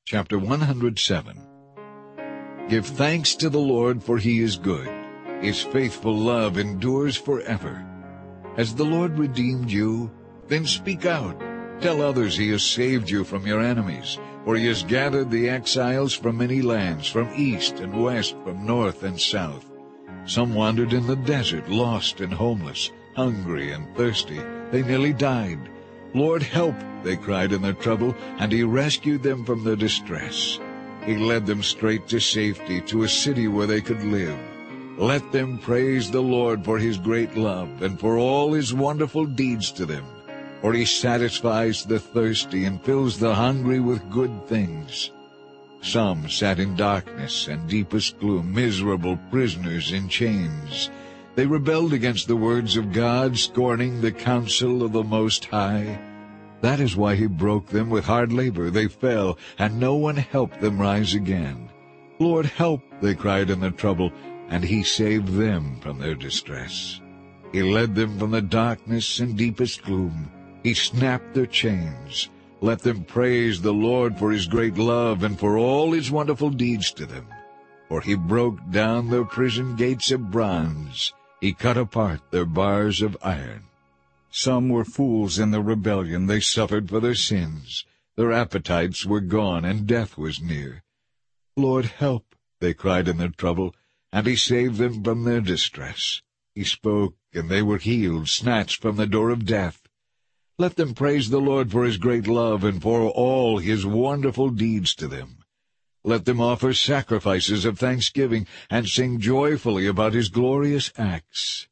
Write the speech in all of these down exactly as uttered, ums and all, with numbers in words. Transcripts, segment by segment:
Chapter one hundred seven. Give thanks to the Lord, for he is good. His faithful love endures forever. Has the Lord redeemed you? Then speak out. Tell others he has saved you from your enemies, for he has gathered the exiles from many lands, from east and west, from north and south. Some wandered in the desert, lost and homeless, hungry and thirsty. They nearly died. Lord, help, they cried in their trouble, and he rescued them from their distress. He led them straight to safety, to a city where they could live. Let them praise the Lord for his great love, and for all his wonderful deeds to them. For he satisfies the thirsty and fills the hungry with good things. Some sat in darkness and deepest gloom, miserable prisoners in chains. They rebelled against the words of God, scorning the counsel of the Most High. That is why he broke them with hard labor. They fell, and no one helped them rise again. Lord, help, they cried in their trouble, and he saved them from their distress. He led them from the darkness and deepest gloom. He snapped their chains. Let them praise the Lord for his great love and for all his wonderful deeds to them. For he broke down their prison gates of bronze. He cut apart their bars of iron. Some were fools in their rebellion. They suffered for their sins. Their appetites were gone, and death was near. Lord, help, they cried in their trouble, and he saved them from their distress. He spoke, and they were healed, snatched from the door of death. Let them praise the Lord for his great love and for all his wonderful deeds to them. Let them offer sacrifices of thanksgiving and sing joyfully about his glorious acts.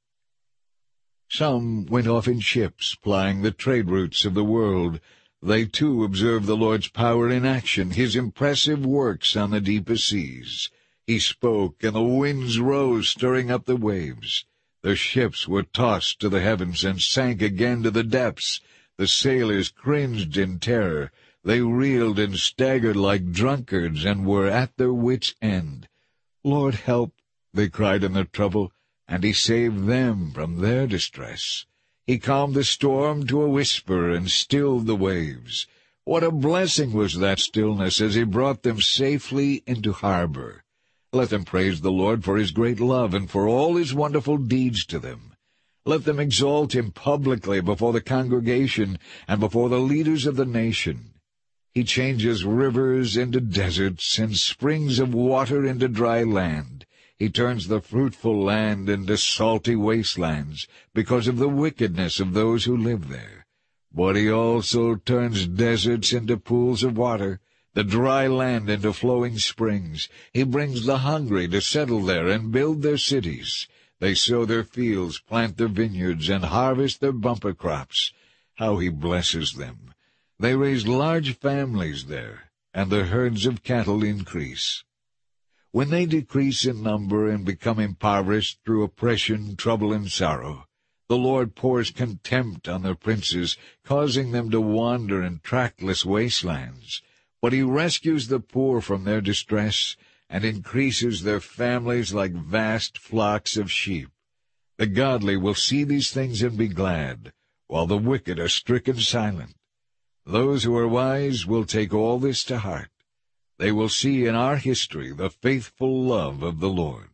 Some went off in ships, plying the trade routes of the world. They too observed the Lord's power in action, his impressive works on the deepest seas. He spoke, and the winds rose, stirring up the waves. Their ships were tossed to the heavens and sank again to the depths. The sailors cringed in terror. They reeled and staggered like drunkards and were at their wits' end. Lord, help, they cried in their trouble, and he saved them from their distress. He calmed the storm to a whisper and stilled the waves. What a blessing was that stillness as he brought them safely into harbor. Let them praise the Lord for his great love and for all his wonderful deeds to them. Let them exalt him publicly before the congregation and before the leaders of the nation. He changes rivers into deserts and springs of water into dry land. He turns the fruitful land into salty wastelands because of the wickedness of those who live there. But he also turns deserts into pools of water, the dry land into flowing springs. He brings the hungry to settle there and build their cities. They sow their fields, plant their vineyards, and harvest their bumper crops. How he blesses them! They raise large families there, and their herds of cattle increase. When they decrease in number and become impoverished through oppression, trouble, and sorrow, the Lord pours contempt on their princes, causing them to wander in trackless wastelands. But he rescues the poor from their distress and increases their families like vast flocks of sheep. The godly will see these things and be glad, while the wicked are stricken silent. Those who are wise will take all this to heart. They will see in our history the faithful love of the Lord.